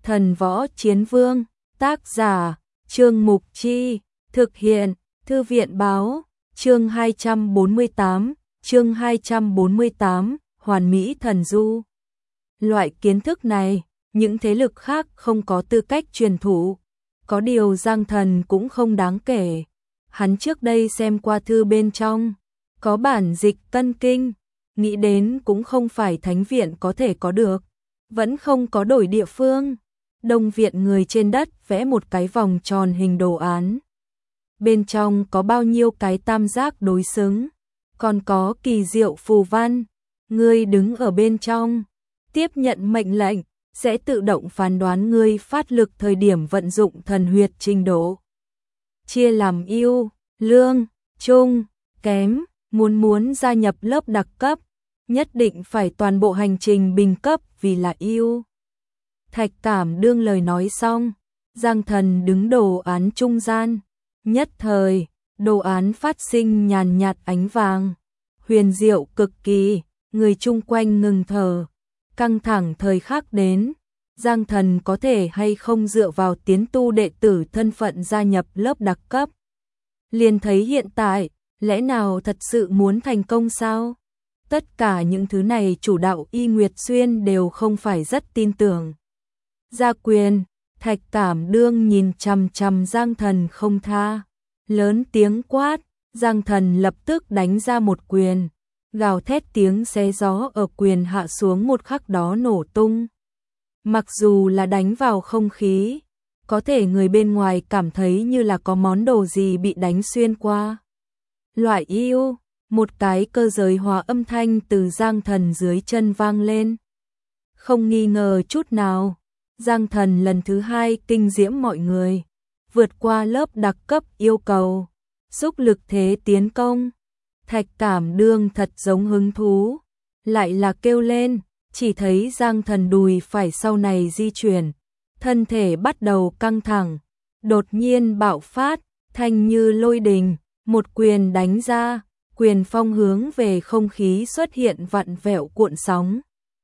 Thần Võ Chiến Vương, tác giả, Trương Mục Chi, thực hiện, Thư viện Báo, chương 248, Hoàn Mỹ Thần Du. Loại kiến thức này, những thế lực khác không có tư cách truyền thụ, có điều Giang Thần cũng không đáng kể. Hắn trước đây xem qua thư bên trong, có bản dịch Tân Kinh, nghĩ đến cũng không phải Thánh viện có thể có được, vẫn không có đổi địa phương. Đông viện người trên đất vẽ một cái vòng tròn hình đồ án. Bên trong có bao nhiêu cái tam giác đối xứng, còn có kỳ diệu phù văn. Ngươi đứng ở bên trong, tiếp nhận mệnh lệnh, sẽ tự động phán đoán ngươi phát lực thời điểm vận dụng thần huyệt trình độ. Chia làm ưu, lương, trung, kém, muốn gia nhập lớp đặc cấp, nhất định phải toàn bộ hành trình bình cấp vì là ưu. Thạch Cảm Đương lời nói xong, Giang Thần đứng đồ án trung gian, nhất thời, đồ án phát sinh nhàn nhạt ánh vàng, huyền diệu cực kỳ, người chung quanh ngừng thở, căng thẳng thời khắc đến, Giang Thần có thể hay không dựa vào tiến tu đệ tử thân phận gia nhập lớp đặc cấp. Liền thấy hiện tại, lẽ nào thật sự muốn thành công sao? Tất cả những thứ này chủ đạo Y Nguyệt Xuyên đều không phải rất tin tưởng. Gia quyền, Thạch Cảm Đương nhìn chằm chằm Giang Thần không tha, lớn tiếng quát, Giang Thần lập tức đánh ra một quyền, gào thét tiếng xé gió ở quyền hạ xuống một khắc đó nổ tung. Mặc dù là đánh vào không khí, có thể người bên ngoài cảm thấy như là có món đồ gì bị đánh xuyên qua. Loại yêu, một cái cơ giới hóa âm thanh từ Giang Thần dưới chân vang lên. Không nghi ngờ chút nào, Giang Thần lần thứ hai kinh diễm mọi người, vượt qua lớp đặc cấp yêu cầu, xúc lực thế tiến công. Thạch Cảm Đương thật giống hứng thú, lại là kêu lên, chỉ thấy Giang Thần đùi phải sau này di chuyển, thân thể bắt đầu căng thẳng, đột nhiên bạo phát, thanh như lôi đình, một quyền đánh ra, quyền phong hướng về không khí xuất hiện vặn vẹo cuộn sóng,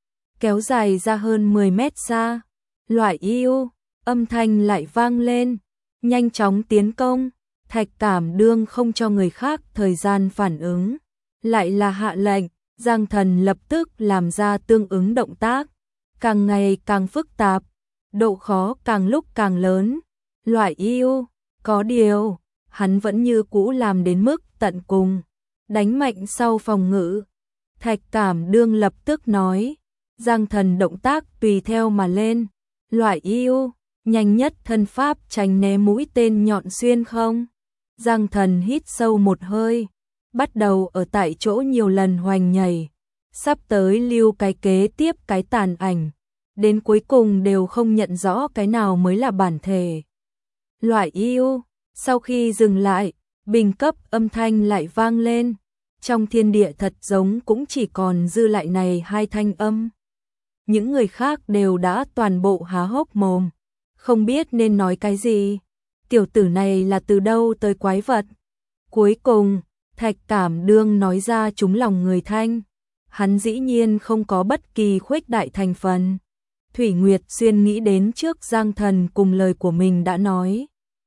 kéo dài ra hơn 10 mét xa. Loại yêu, âm thanh lại vang lên, nhanh chóng tiến công, Thạch Cảm Đương không cho người khác thời gian phản ứng, lại là hạ lệnh, Giang Thần lập tức làm ra tương ứng động tác, càng ngày càng phức tạp, độ khó càng lúc càng lớn. Loại yêu, có điều, hắn vẫn như cũ làm đến mức tận cùng, đánh mạnh sau phòng ngự. Thạch Cảm Đương lập tức nói, Giang Thần động tác tùy theo mà lên. Loại yêu, nhanh nhất thân pháp tránh né mũi tên nhọn xuyên không. Giang Thần hít sâu một hơi, bắt đầu ở tại chỗ nhiều lần hoành nhảy, sắp tới lưu cái kế tiếp cái tàn ảnh, đến cuối cùng đều không nhận rõ cái nào mới là bản thể. Loại yêu, sau khi dừng lại, bình cấp âm thanh lại vang lên, trong thiên địa thật giống cũng chỉ còn dư lại này hai thanh âm. Những người khác đều đã toàn bộ há hốc mồm, không biết nên nói cái gì. Tiểu tử này là từ đâu tới quái vật? Cuối cùng, Thạch Cảm Đương nói ra trúng lòng người thanh. Hắn dĩ nhiên không có bất kỳ khuếch đại thành phần. Thủy Nguyệt Xuyên nghĩ đến trước Giang Thần cùng lời của mình đã nói.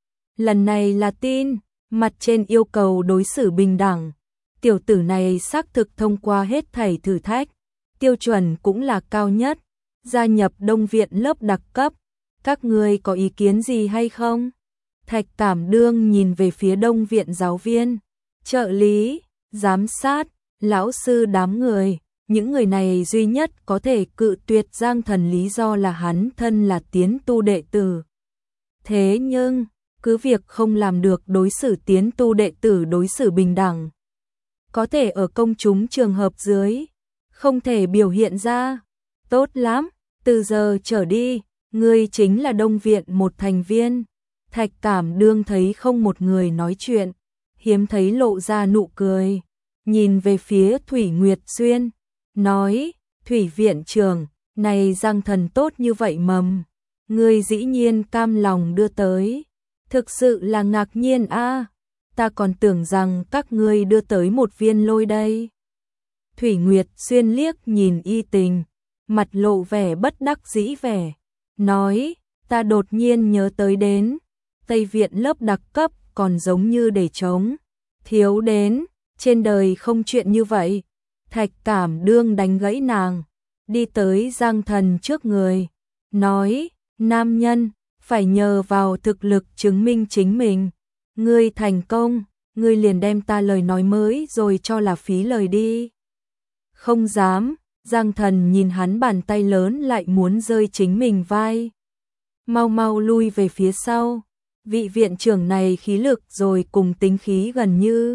Lần này là tin, mặt trên yêu cầu đối xử bình đẳng. Tiểu tử này xác thực thông qua hết thảy thử thách. Tiêu chuẩn cũng là cao nhất, gia nhập Đông viện lớp đặc cấp, các ngươi có ý kiến gì hay không? Thạch Cảm Đương nhìn về phía Đông viện giáo viên, trợ lý, giám sát, lão sư đám người, những người này duy nhất có thể cự tuyệt Giang Thần lý do là hắn thân là tiến tu đệ tử. Thế nhưng, cứ việc không làm được đối xử tiến tu đệ tử đối xử bình đẳng, có thể ở công chúng trường hợp dưới không thể biểu hiện ra. Tốt lắm, từ giờ trở đi, ngươi chính là Đông viện một thành viên. Thạch Cảm Đương thấy không một người nói chuyện, hiếm thấy lộ ra nụ cười, nhìn về phía Thủy Nguyệt Xuyên, nói, Thủy viện trưởng, này Giang Thần tốt như vậy mầm, ngươi dĩ nhiên cam lòng đưa tới, thực sự là ngạc nhiên a, ta còn tưởng rằng các ngươi đưa tới một viên lôi đây. Thủy Nguyệt Xuyên liếc nhìn Y Tình, mặt lộ vẻ bất đắc dĩ vẻ, nói, ta đột nhiên nhớ tới đến, Tây Viện lớp đặc cấp còn giống như để trống, thiếu đến, trên đời không chuyện như vậy. Thạch Cảm Đương đánh gãy nàng, đi tới Giang Thần trước người, nói, nam nhân, phải nhờ vào thực lực chứng minh chính mình. Ngươi thành công, ngươi liền đem ta lời nói mới rồi cho là phí lời đi. Không dám, Giang Thần nhìn hắn bàn tay lớn lại muốn rơi chính mình vai. Mau mau lui về phía sau, vị viện trưởng này khí lực rồi cùng tính khí gần như.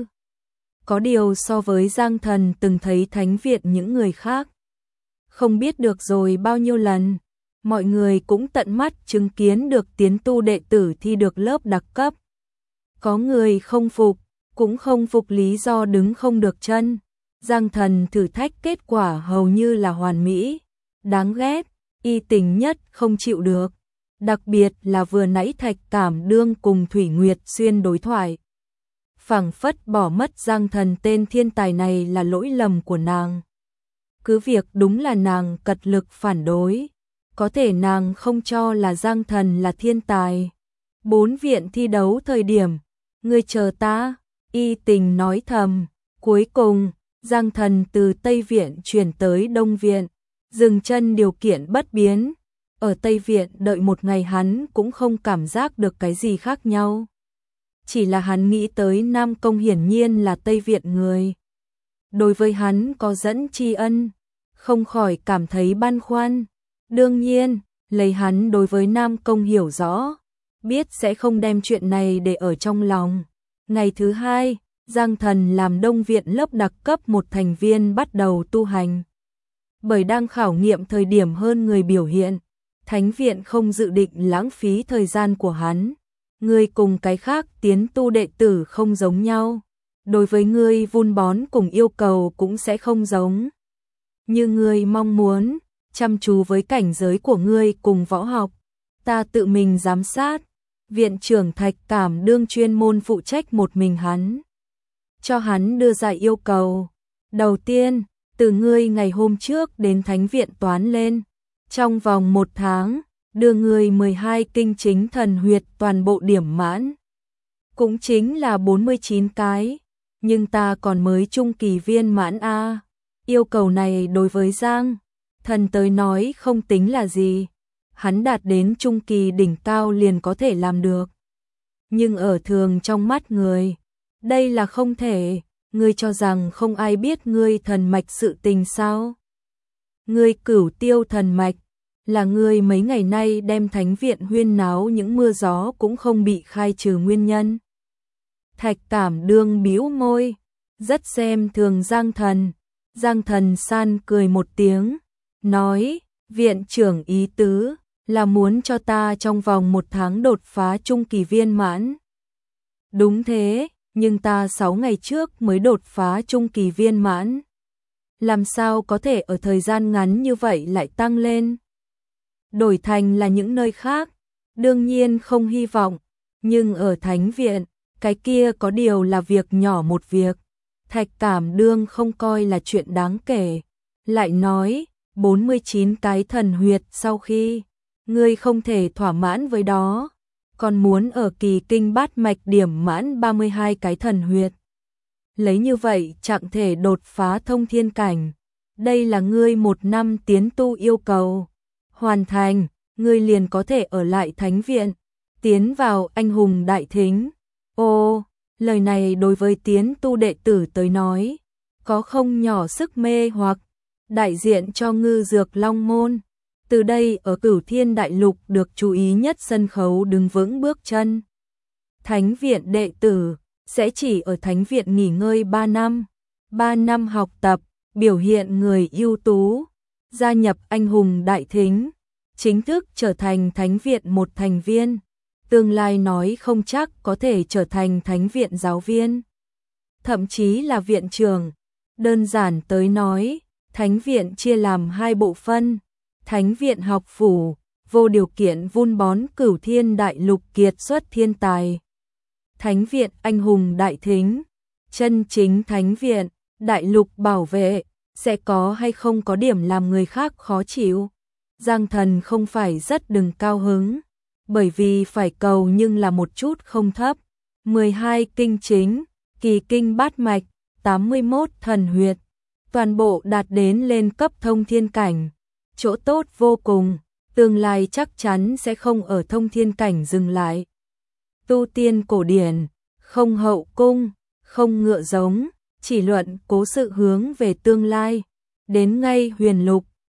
Có điều so với Giang Thần từng thấy thánh viện những người khác. Không biết được rồi bao nhiêu lần, mọi người cũng tận mắt chứng kiến được tiến tu đệ tử thi được lớp đặc cấp. Có người không phục, cũng không phục lý do đứng không được chân. Giang Thần thử thách kết quả hầu như là hoàn mỹ, đáng ghét, y tình nhất không chịu được. Đặc biệt là vừa nãy Thạch Cảm Đương cùng Thủy Nguyệt Xuyên đối thoại. Phảng phất bỏ mất Giang Thần tên thiên tài này là lỗi lầm của nàng. Cứ việc đúng là nàng cật lực phản đối, có thể nàng không cho là Giang Thần là thiên tài. 4 viện thi đấu thời điểm, ngươi chờ ta, y tình nói thầm. Cuối cùng, Giang Thần từ Tây Viện chuyển tới Đông Viện, dừng chân điều kiện bất biến. Ở Tây Viện đợi một ngày hắn cũng không cảm giác được cái gì khác nhau. Chỉ là hắn nghĩ tới Nam Công hiển nhiên là Tây Viện người. Đối với hắn có dẫn tri ân, không khỏi cảm thấy băn khoăn. Đương nhiên, lấy hắn đối với Nam Công hiểu rõ, biết sẽ không đem chuyện này để ở trong lòng. Ngày thứ 2, Giang Thần làm Đông Viện lớp đặc cấp một thành viên bắt đầu tu hành. Bởi đang khảo nghiệm thời điểm hơn người biểu hiện, Thánh Viện không dự định lãng phí thời gian của hắn. Ngươi cùng cái khác tiến tu đệ tử không giống nhau. Đối với ngươi vun bón cùng yêu cầu cũng sẽ không giống. Như ngươi mong muốn, chăm chú với cảnh giới của ngươi cùng võ học. Ta tự mình giám sát. Viện trưởng Thạch Cảm Đương chuyên môn phụ trách một mình hắn. Cho hắn đưa ra yêu cầu. Đầu tiên, từ ngươi ngày hôm trước đến Thánh Viện toán lên. Trong vòng 1 tháng, đưa ngươi 12 kinh chính thần huyệt toàn bộ điểm mãn. Cũng chính là 49 cái. Nhưng ta còn mới trung kỳ viên mãn A. Yêu cầu này đối với Giang Thần tới nói không tính là gì. Hắn đạt đến trung kỳ đỉnh cao liền có thể làm được. Nhưng ở thường trong mắt người, đây là không thể. Ngươi cho rằng không ai biết ngươi thần mạch sự tình sao? Ngươi Cửu Tiêu thần mạch, là ngươi mấy ngày nay đem Thánh Viện huyên náo những mưa gió cũng không bị khai trừ nguyên nhân. Thạch Cảm Đương bĩu môi, rất xem thường Giang Thần. Giang Thần san cười một tiếng, nói, viện trưởng ý tứ là muốn cho ta trong vòng 1 tháng đột phá trung kỳ viên mãn. Đúng thế, nhưng ta 6 ngày trước mới đột phá trung kỳ viên mãn. Làm sao có thể ở thời gian ngắn như vậy lại tăng lên? Đổi thành là những nơi khác, đương nhiên không hy vọng, nhưng ở Thánh Viện, cái kia có điều là việc nhỏ một việc. Thạch Cảm Đương không coi là chuyện đáng kể, lại nói, 49 cái thần huyệt sau khi, ngươi không thể thỏa mãn với đó, còn muốn ở kỳ kinh bát mạch điểm mãn 32 cái thần huyệt. Lấy như vậy chẳng thể đột phá thông thiên cảnh, đây là ngươi 1 năm tiến tu yêu cầu. Hoàn thành, ngươi liền có thể ở lại Thánh Viện, tiến vào Anh Hùng Đại Thính. Ô, lời này đối với tiến tu đệ tử tới nói, có không nhỏ sức mê hoặc, đại diện cho Ngư Dược Long Môn. Từ đây ở Cửu Thiên Đại Lục được chú ý nhất sân khấu đứng vững bước chân. Thánh Viện đệ tử sẽ chỉ ở Thánh Viện nghỉ ngơi 3 năm. 3 năm học tập, biểu hiện người ưu tú, gia nhập Anh Hùng Đại Thính, chính thức trở thành Thánh Viện một thành viên. Tương lai nói không chắc có thể trở thành Thánh Viện giáo viên, thậm chí là viện trưởng. Đơn giản tới nói, Thánh Viện chia làm 2 bộ phận. Thánh Viện học phủ, vô điều kiện vun bón Cửu Thiên Đại Lục kiệt xuất thiên tài. Thánh Viện Anh Hùng Đại Thính, chân chính Thánh Viện, Đại Lục bảo vệ, sẽ có hay không có điểm làm người khác khó chịu. Giang Thần không phải rất đừng cao hứng, bởi vì phải cầu nhưng là một chút không thấp. 12 kinh chính, kỳ kinh bát mạch, 81 thần huyệt, toàn bộ đạt đến lên cấp thông thiên cảnh, chỗ tốt vô cùng, tương lai chắc chắn sẽ không ở thông thiên cảnh dừng lại. Tu tiên cổ điển, không hậu cung, không ngựa giống, chỉ luận cố sự hướng về tương lai, đến ngay huyền lục,